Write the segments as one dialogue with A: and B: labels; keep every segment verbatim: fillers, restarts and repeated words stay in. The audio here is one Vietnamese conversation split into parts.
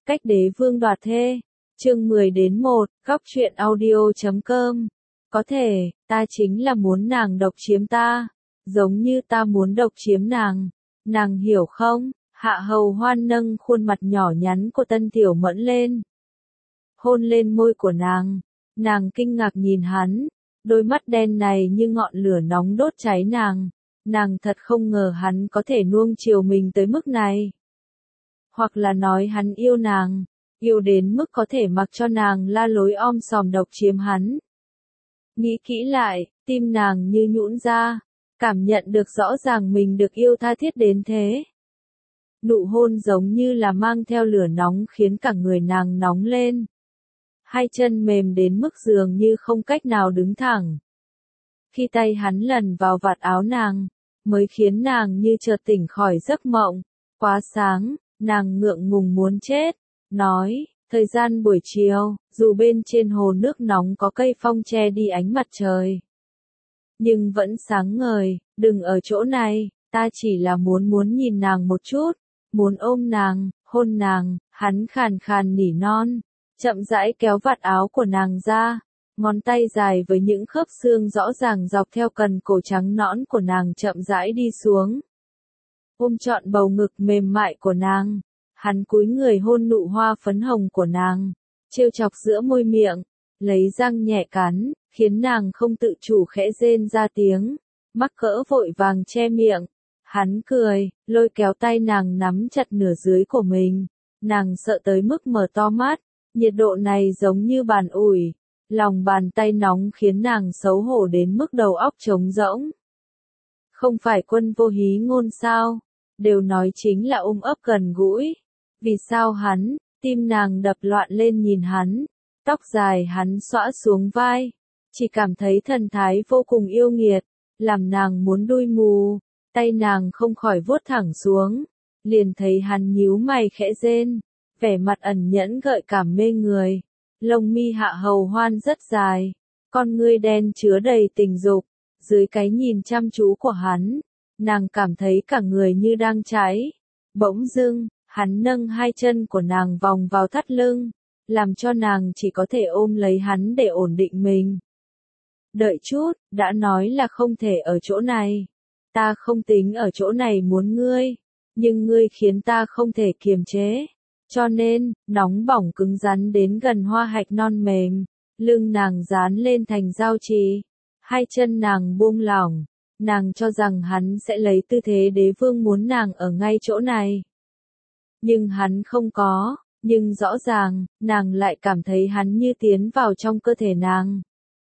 A: Cách đế vương đoạt thê. Chương mười đến một, góc truyện audio chấm com. Có thể, ta chính là muốn nàng độc chiếm ta, giống như ta muốn độc chiếm nàng. Nàng hiểu không? Hạ Hầu Hoan nâng khuôn mặt nhỏ nhắn của Tân Tiểu Mẫn lên, hôn lên môi của nàng. Nàng kinh ngạc nhìn hắn, đôi mắt đen này như ngọn lửa nóng đốt cháy nàng. Nàng thật không ngờ hắn có thể nuông chiều mình tới mức này. Hoặc là nói hắn yêu nàng, yêu đến mức có thể mặc cho nàng la lối om sòm độc chiếm hắn. Nghĩ kỹ lại, tim nàng như nhũn ra, cảm nhận được rõ ràng mình được yêu tha thiết đến thế. Nụ hôn giống như là mang theo lửa nóng khiến cả người nàng nóng lên. Hai chân mềm đến mức dường như không cách nào đứng thẳng. Khi tay hắn lần vào vạt áo nàng, mới khiến nàng như chợt tỉnh khỏi giấc mộng. Quá sáng, nàng ngượng ngùng muốn chết, nói, thời gian buổi chiều, dù bên trên hồ nước nóng có cây phong che đi ánh mặt trời, nhưng vẫn sáng ngời. Đừng ở chỗ này, ta chỉ là muốn muốn nhìn nàng một chút, muốn ôm nàng, hôn nàng. Hắn khàn khàn nỉ non, chậm rãi kéo vạt áo của nàng ra, ngón tay dài với những khớp xương rõ ràng dọc theo cần cổ trắng nõn của nàng chậm rãi đi xuống, ôm trọn bầu ngực mềm mại của nàng. Hắn cúi người hôn nụ hoa phấn hồng của nàng, trêu chọc giữa môi miệng, lấy răng nhẹ cắn, khiến nàng không tự chủ khẽ rên ra tiếng, mắc cỡ vội vàng che miệng. Hắn cười, lôi kéo tay nàng nắm chặt nửa dưới của mình, nàng sợ tới mức mở to mắt, nhiệt độ này giống như bàn ủi, lòng bàn tay nóng khiến nàng xấu hổ đến mức đầu óc trống rỗng. Không phải Quân Vô Hí ngôn sao, đều nói chính là ôm ấp gần gũi. Vì sao hắn? Tim nàng đập loạn lên nhìn hắn, tóc dài hắn xõa xuống vai, chỉ cảm thấy thần thái vô cùng yêu nghiệt, làm nàng muốn đui mù. Tay nàng không khỏi vuốt thẳng xuống, liền thấy hắn nhíu mày khẽ rên, vẻ mặt ẩn nhẫn gợi cảm mê người. Lông mi Hạ Hầu Hoan rất dài, con ngươi đen chứa đầy tình dục. Dưới cái nhìn chăm chú của hắn, nàng cảm thấy cả người như đang cháy. Bỗng dưng, hắn nâng hai chân của nàng vòng vào thắt lưng, làm cho nàng chỉ có thể ôm lấy hắn để ổn định mình. Đợi chút, đã nói là không thể ở chỗ này. Ta không tính ở chỗ này muốn ngươi, nhưng ngươi khiến ta không thể kiềm chế. Cho nên, nóng bỏng cứng rắn đến gần hoa hạch non mềm, lưng nàng dán lên thành giao trì, hai chân nàng buông lỏng, nàng cho rằng hắn sẽ lấy tư thế đế vương muốn nàng ở ngay chỗ này. Nhưng hắn không có, nhưng rõ ràng, nàng lại cảm thấy hắn như tiến vào trong cơ thể nàng.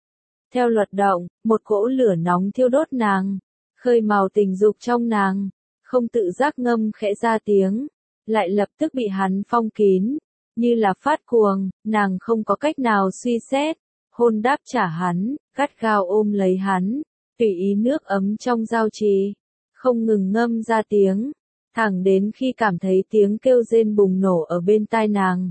A: Theo luật động, một cỗ lửa nóng thiêu đốt nàng, khơi mào tình dục trong nàng, không tự giác ngâm khẽ ra tiếng, lại lập tức bị hắn phong kín, như là phát cuồng. Nàng không có cách nào suy xét, hôn đáp trả hắn, gắt gao ôm lấy hắn, tùy ý nước ấm trong giao trì, không ngừng ngâm ra tiếng, thẳng đến khi cảm thấy tiếng kêu rên bùng nổ ở bên tai nàng.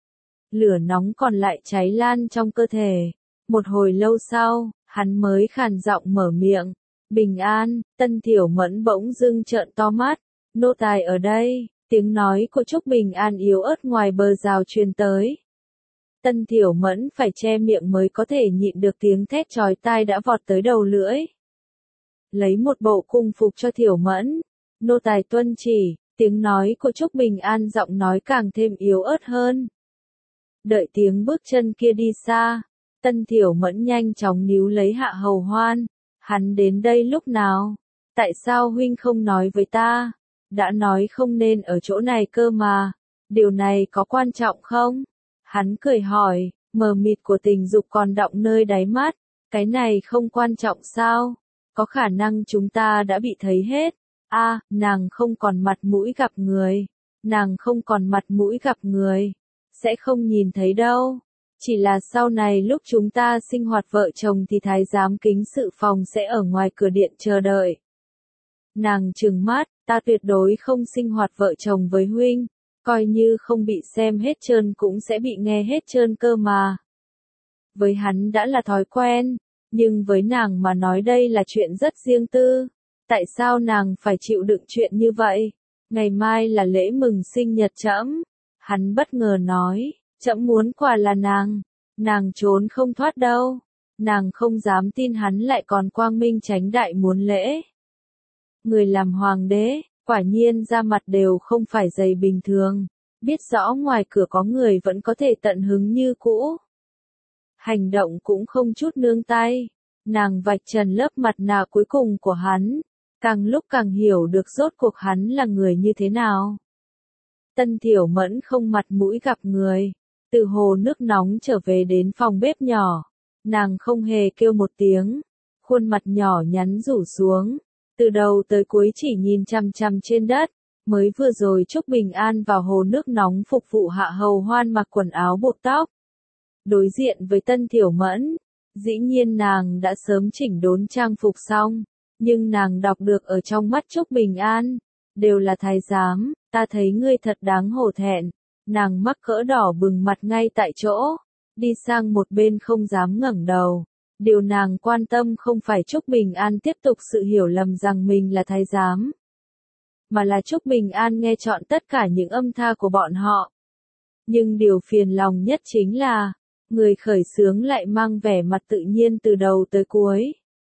A: Lửa nóng còn lại cháy lan trong cơ thể. Một hồi lâu sau, hắn mới khàn giọng mở miệng. Bình an. Tân Tiểu Mẫn bỗng dưng trợn to mắt, nô tài ở đây. Tiếng nói của Trúc Bình An yếu ớt ngoài bờ rào truyền tới. Tân Tiểu Mẫn phải che miệng mới có thể nhịn được tiếng thét chói tai đã vọt tới đầu lưỡi. Lấy một bộ cung phục cho Tiểu Mẫn. Nô tài tuân chỉ. Tiếng nói của Trúc Bình An giọng nói càng thêm yếu ớt hơn. Đợi tiếng bước chân kia đi xa, Tân Tiểu Mẫn nhanh chóng níu lấy Hạ Hầu Hoan. Hắn đến đây lúc nào? Tại sao huynh không nói với ta? Đã nói không nên ở chỗ này cơ mà. Điều này có quan trọng không? Hắn cười hỏi, mờ mịt của tình dục còn đọng nơi đáy mắt. Cái này không quan trọng sao? Có khả năng chúng ta đã bị thấy hết. A, à, nàng không còn mặt mũi gặp người. Nàng không còn mặt mũi gặp người. Sẽ không nhìn thấy đâu. Chỉ là sau này lúc chúng ta sinh hoạt vợ chồng thì thái giám kính sự phòng sẽ ở ngoài cửa điện chờ đợi. Nàng trừng mắt, ta tuyệt đối không sinh hoạt vợ chồng với huynh, coi như không bị xem hết trơn cũng sẽ bị nghe hết trơn cơ mà. Với hắn đã là thói quen, nhưng với nàng mà nói đây là chuyện rất riêng tư. Tại sao nàng phải chịu đựng chuyện như vậy? Ngày mai là lễ mừng sinh nhật trẫm. Hắn bất ngờ nói, trẫm muốn quả là nàng, nàng trốn không thoát đâu. Nàng không dám tin hắn lại còn quang minh chánh đại muốn lễ. Người làm hoàng đế, quả nhiên da mặt đều không phải dày bình thường, biết rõ ngoài cửa có người vẫn có thể tận hứng như cũ. Hành động cũng không chút nương tay, nàng vạch trần lớp mặt nạ cuối cùng của hắn, càng lúc càng hiểu được rốt cuộc hắn là người như thế nào. Tân Tiểu Mẫn không mặt mũi gặp người, từ hồ nước nóng trở về đến phòng bếp nhỏ, nàng không hề kêu một tiếng, khuôn mặt nhỏ nhắn rủ xuống, từ đầu tới cuối chỉ nhìn chằm chằm trên đất, mới vừa rồi Trúc Bình An vào hồ nước nóng phục vụ Hạ Hầu Hoan mặc quần áo buộc tóc. Đối diện với Tân Tiểu Mẫn, dĩ nhiên nàng đã sớm chỉnh đốn trang phục xong, nhưng nàng đọc được ở trong mắt Trúc Bình An, đều là thái giám, ta thấy ngươi thật đáng hổ thẹn, nàng mắc cỡ đỏ bừng mặt ngay tại chỗ, đi sang một bên không dám ngẩng đầu. Điều nàng quan tâm không phải Trúc Bình An tiếp tục sự hiểu lầm rằng mình là thái giám, mà là Trúc Bình An nghe trọn tất cả những âm tha của bọn họ. Nhưng điều phiền lòng nhất chính là, người khởi xướng lại mang vẻ mặt tự nhiên từ đầu tới cuối.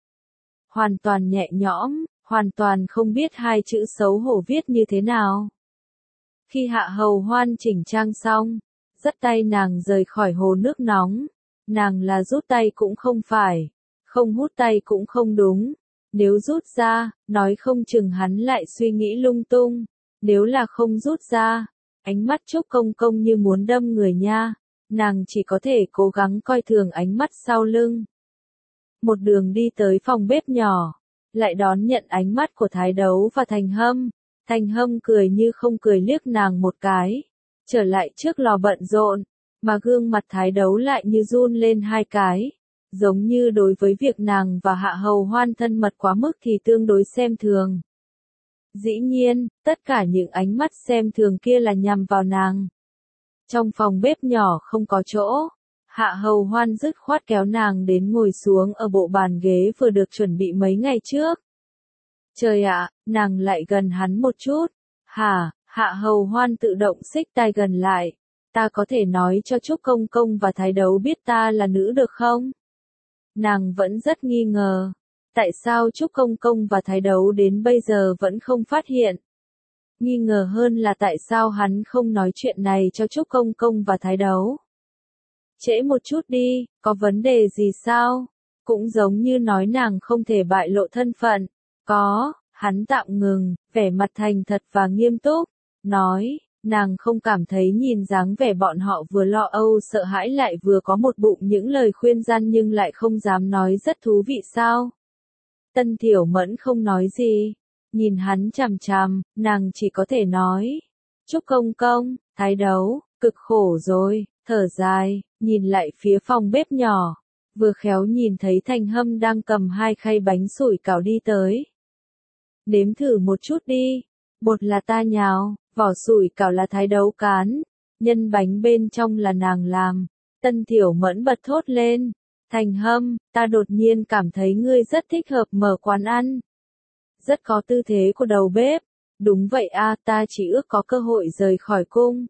A: Hoàn toàn nhẹ nhõm, hoàn toàn không biết hai chữ xấu hổ viết như thế nào. Khi Hạ Hầu Hoan chỉnh trang xong, dắt tay nàng rời khỏi hồ nước nóng. Nàng là rút tay cũng không phải, không hút tay cũng không đúng. Nếu rút ra, nói không chừng hắn lại suy nghĩ lung tung. Nếu là không rút ra, ánh mắt Trúc Công Công như muốn đâm người nha. Nàng chỉ có thể cố gắng coi thường ánh mắt sau lưng. Một đường đi tới phòng bếp nhỏ, lại đón nhận ánh mắt của Thái Đấu và Thành Hâm. Thành Hâm cười như không cười liếc nàng một cái, trở lại trước lò bận rộn. Mà gương mặt Thái Đấu lại như run lên hai cái, giống như đối với việc nàng và Hạ Hầu Hoan thân mật quá mức thì tương đối xem thường. Dĩ nhiên, tất cả những ánh mắt xem thường kia là nhằm vào nàng. Trong phòng bếp nhỏ không có chỗ, Hạ Hầu Hoan dứt khoát kéo nàng đến ngồi xuống ở bộ bàn ghế vừa được chuẩn bị mấy ngày trước. Trời ạ, nàng lại gần hắn một chút. Hả, Hạ Hầu Hoan tự động xích tai gần lại. Ta có thể nói cho Trúc Công Công và Thái Đấu biết ta là nữ được không? Nàng vẫn rất nghi ngờ. Tại sao Trúc Công Công và Thái Đấu đến bây giờ vẫn không phát hiện? Nghi ngờ hơn là tại sao hắn không nói chuyện này cho Trúc Công Công và Thái Đấu? Trễ một chút đi, có vấn đề gì sao? Cũng giống như nói nàng không thể bại lộ thân phận. Có, hắn tạm ngừng, vẻ mặt thành thật và nghiêm túc, nói. Nàng không cảm thấy nhìn dáng vẻ bọn họ vừa lo âu sợ hãi lại vừa có một bụng những lời khuyên răn nhưng lại không dám nói rất thú vị sao? Tân Tiểu Mẫn không nói gì, nhìn hắn chằm chằm, nàng chỉ có thể nói. Trúc Công Công, Thái Đấu, cực khổ rồi, thở dài, nhìn lại phía phòng bếp nhỏ, vừa khéo nhìn thấy Thành Hâm đang cầm hai khay bánh sủi cảo đi tới. Nếm thử một chút đi, bột là ta nhào. Vỏ sủi cảo là Thái Đấu cán, nhân bánh bên trong là nàng làm. Tân Tiểu Mẫn bật thốt lên, Thành Hâm, ta đột nhiên cảm thấy ngươi rất thích hợp mở quán ăn. Rất có tư thế của đầu bếp. Đúng vậy a, ta chỉ ước có cơ hội rời khỏi cung.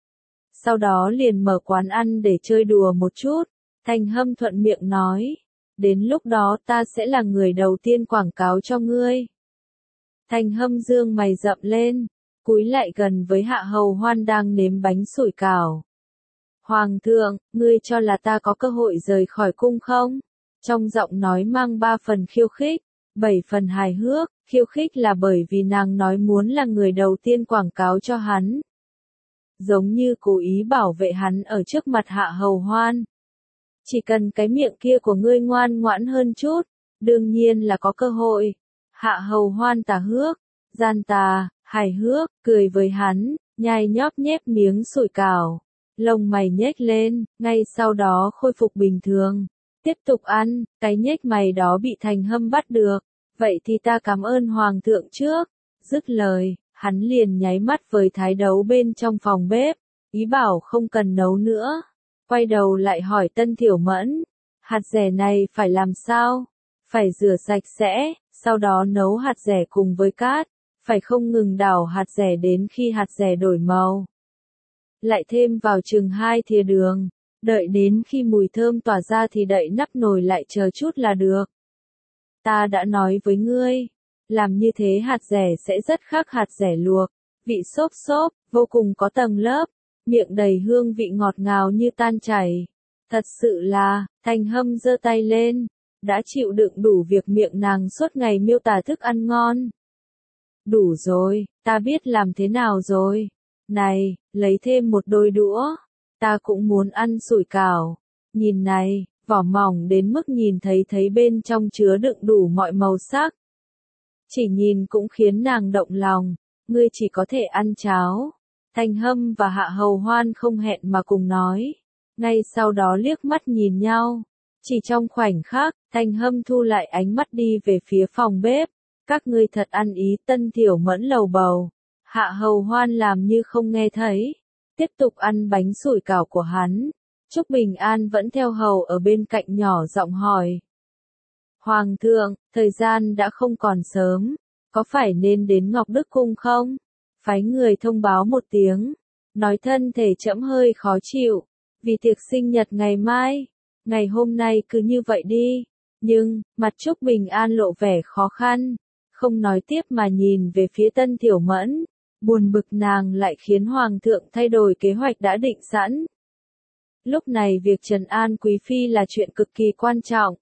A: Sau đó liền mở quán ăn để chơi đùa một chút. Thành Hâm thuận miệng nói, đến lúc đó ta sẽ là người đầu tiên quảng cáo cho ngươi. Thành Hâm dương mày rậm lên. Cúi lại gần với Hạ Hầu Hoan đang nếm bánh sủi cảo. Hoàng thượng, ngươi cho là ta có cơ hội rời khỏi cung không? Trong giọng nói mang ba phần khiêu khích, bảy phần hài hước. Khiêu khích là bởi vì nàng nói muốn là người đầu tiên quảng cáo cho hắn. Giống như cố ý bảo vệ hắn ở trước mặt Hạ Hầu Hoan. Chỉ cần cái miệng kia của ngươi ngoan ngoãn hơn chút, đương nhiên là có cơ hội. Hạ Hầu Hoan tà hước, gian tà, hài hước, cười với hắn, nhai nhóp nhép miếng sủi cảo. Lông mày nhếch lên, ngay sau đó khôi phục bình thường. Tiếp tục ăn, cái nhếch mày đó bị Thành Hâm bắt được. Vậy thì ta cảm ơn Hoàng thượng trước. Dứt lời, hắn liền nháy mắt với Thái Đấu bên trong phòng bếp, ý bảo không cần nấu nữa. Quay đầu lại hỏi Tân Tiểu Mẫn, hạt dẻ này phải làm sao? Phải rửa sạch sẽ, sau đó nấu hạt dẻ cùng với cát. Phải không ngừng đảo hạt dẻ đến khi hạt dẻ đổi màu. lại thêm vào chừng hai thìa đường, đợi đến khi mùi thơm tỏa ra thì đậy nắp nồi lại chờ chút là được. Ta đã nói với ngươi, làm như thế hạt dẻ sẽ rất khác hạt dẻ luộc, vị xốp xốp, vô cùng có tầng lớp, miệng đầy hương vị ngọt ngào như tan chảy. Thật sự là, Thành Hâm giơ tay lên, đã chịu đựng đủ việc miệng nàng suốt ngày miêu tả thức ăn ngon. Đủ rồi, ta biết làm thế nào rồi. Này, lấy thêm một đôi đũa, ta cũng muốn ăn sủi cảo. Nhìn này, vỏ mỏng đến mức nhìn thấy thấy bên trong chứa đựng đủ mọi màu sắc. Chỉ nhìn cũng khiến nàng động lòng, ngươi chỉ có thể ăn cháo. Thành Hâm và Hạ Hầu Hoan không hẹn mà cùng nói. Ngay sau đó liếc mắt nhìn nhau. Chỉ trong khoảnh khắc, Thành Hâm thu lại ánh mắt đi về phía phòng bếp. Các ngươi thật ăn ý, Tân Tiểu Mẫn lầu bầu. Hạ Hầu Hoan làm như không nghe thấy. Tiếp tục ăn bánh sủi cảo của hắn. Trúc Bình An vẫn theo hầu ở bên cạnh nhỏ giọng hỏi. Hoàng thượng, thời gian đã không còn sớm. Có phải nên đến Ngọc Đức Cung không? Phái người thông báo một tiếng. Nói thân thể trẫm hơi khó chịu. Vì tiệc sinh nhật ngày mai. Ngày hôm nay cứ như vậy đi. Nhưng, mặt Trúc Bình An lộ vẻ khó khăn. Không nói tiếp mà nhìn về phía Tân Tiểu Mẫn. Buồn bực nàng lại khiến Hoàng thượng thay đổi kế hoạch đã định sẵn. Lúc này việc trấn an Quý Phi là chuyện cực kỳ quan trọng.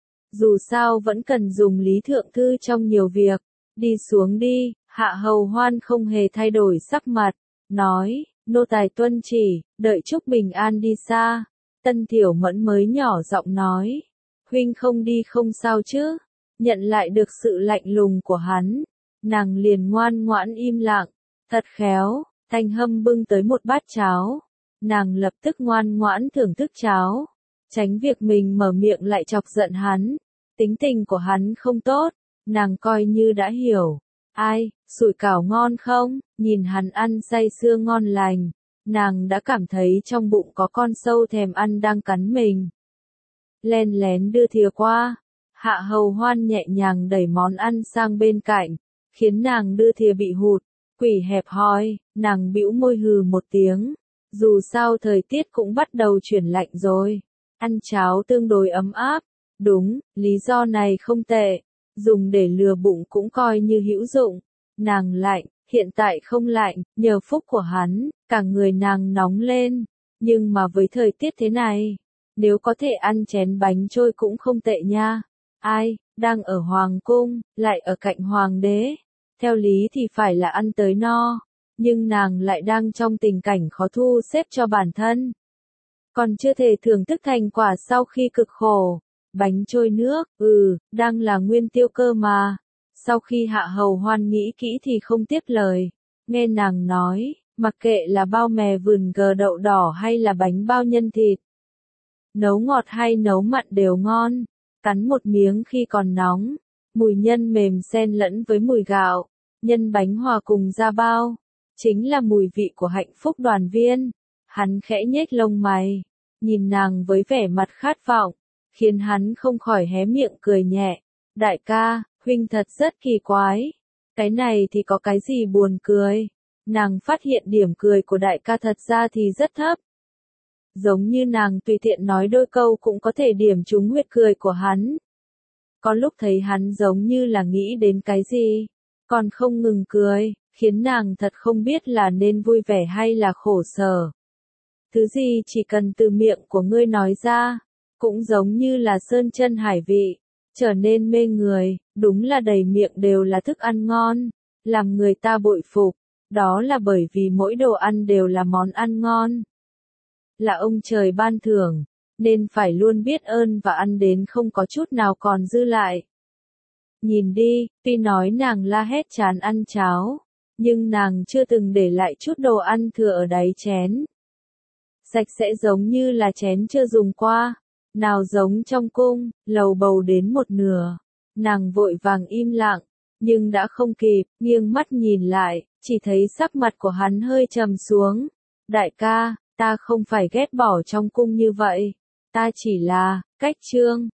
A: Dù sao vẫn cần dùng Lý Thượng Thư trong nhiều việc. Đi xuống đi, Hạ Hầu Hoan không hề thay đổi sắc mặt. Nói, nô tài tuân chỉ, đợi Trúc Bình An đi xa. Tân Tiểu Mẫn mới nhỏ giọng nói. Huynh không đi không sao chứ. Nhận lại được sự lạnh lùng của hắn. Nàng liền ngoan ngoãn im lặng. Thật khéo, Thành Hâm bưng tới một bát cháo. Nàng lập tức ngoan ngoãn thưởng thức cháo. Tránh việc mình mở miệng lại chọc giận hắn. Tính tình của hắn không tốt. Nàng coi như đã hiểu. Ai, sủi cảo ngon không? Nhìn hắn ăn say sưa ngon lành. Nàng đã cảm thấy trong bụng có con sâu thèm ăn đang cắn mình. Len lén đưa thìa qua. Hạ Hầu Hoan nhẹ nhàng đẩy món ăn sang bên cạnh. Khiến nàng đưa thìa bị hụt. Quỷ hẹp hòi, nàng bĩu môi hừ một tiếng. Dù sao thời tiết cũng bắt đầu chuyển lạnh rồi. Ăn cháo tương đối ấm áp. Đúng, lý do này không tệ. Dùng để lừa bụng cũng coi như hữu dụng. Nàng lạnh, hiện tại không lạnh, nhờ phúc của hắn, cả người nàng nóng lên. Nhưng mà với thời tiết thế này, nếu có thể ăn chén bánh trôi cũng không tệ nha. Ai, đang ở Hoàng Cung, lại ở cạnh Hoàng đế. Theo lý thì phải là ăn tới no. Nhưng nàng lại đang trong tình cảnh khó thu xếp cho bản thân. Còn chưa thể thưởng thức thành quả sau khi cực khổ. Bánh trôi nước, ừ, đang là nguyên tiêu cơ mà. Sau khi Hạ Hầu Hoan nghĩ kỹ thì không tiếp lời. Nghe nàng nói, mặc kệ là bao mè vườn gờ đậu đỏ hay là bánh bao nhân thịt. Nấu ngọt hay nấu mặn đều ngon. Cắn một miếng khi còn nóng. Mùi nhân mềm xen lẫn với mùi gạo. Nhân bánh hòa cùng da bao. Chính là mùi vị của hạnh phúc đoàn viên. Hắn khẽ nhếch lông mày. Nhìn nàng với vẻ mặt khát vọng. Khiến hắn không khỏi hé miệng cười nhẹ. Đại ca, huynh thật rất kỳ quái. Cái này thì có cái gì buồn cười. Nàng phát hiện điểm cười của đại ca thật ra thì rất thấp. Giống như nàng tùy tiện nói đôi câu cũng có thể điểm trúng huyệt cười của hắn. Có lúc thấy hắn giống như là nghĩ đến cái gì. Còn không ngừng cười, khiến nàng thật không biết là nên vui vẻ hay là khổ sở. Thứ gì chỉ cần từ miệng của ngươi nói ra. Cũng giống như là sơn chân hải vị, trở nên mê người, đúng là đầy miệng đều là thức ăn ngon, làm người ta bội phục, đó là bởi vì mỗi đồ ăn đều là món ăn ngon. Là ông trời ban thưởng, nên phải luôn biết ơn và ăn đến không có chút nào còn dư lại. Nhìn đi, tuy nói nàng la hét chán ăn cháo, nhưng nàng chưa từng để lại chút đồ ăn thừa ở đáy chén. Sạch sẽ giống như là chén chưa dùng qua. Nào giống trong cung, lầu bầu đến một nửa. Nàng vội vàng im lặng, nhưng đã không kịp, nghiêng mắt nhìn lại, chỉ thấy sắc mặt của hắn hơi trầm xuống. Đại ca, ta không phải ghét bỏ trong cung như vậy. Ta chỉ là, cách trương,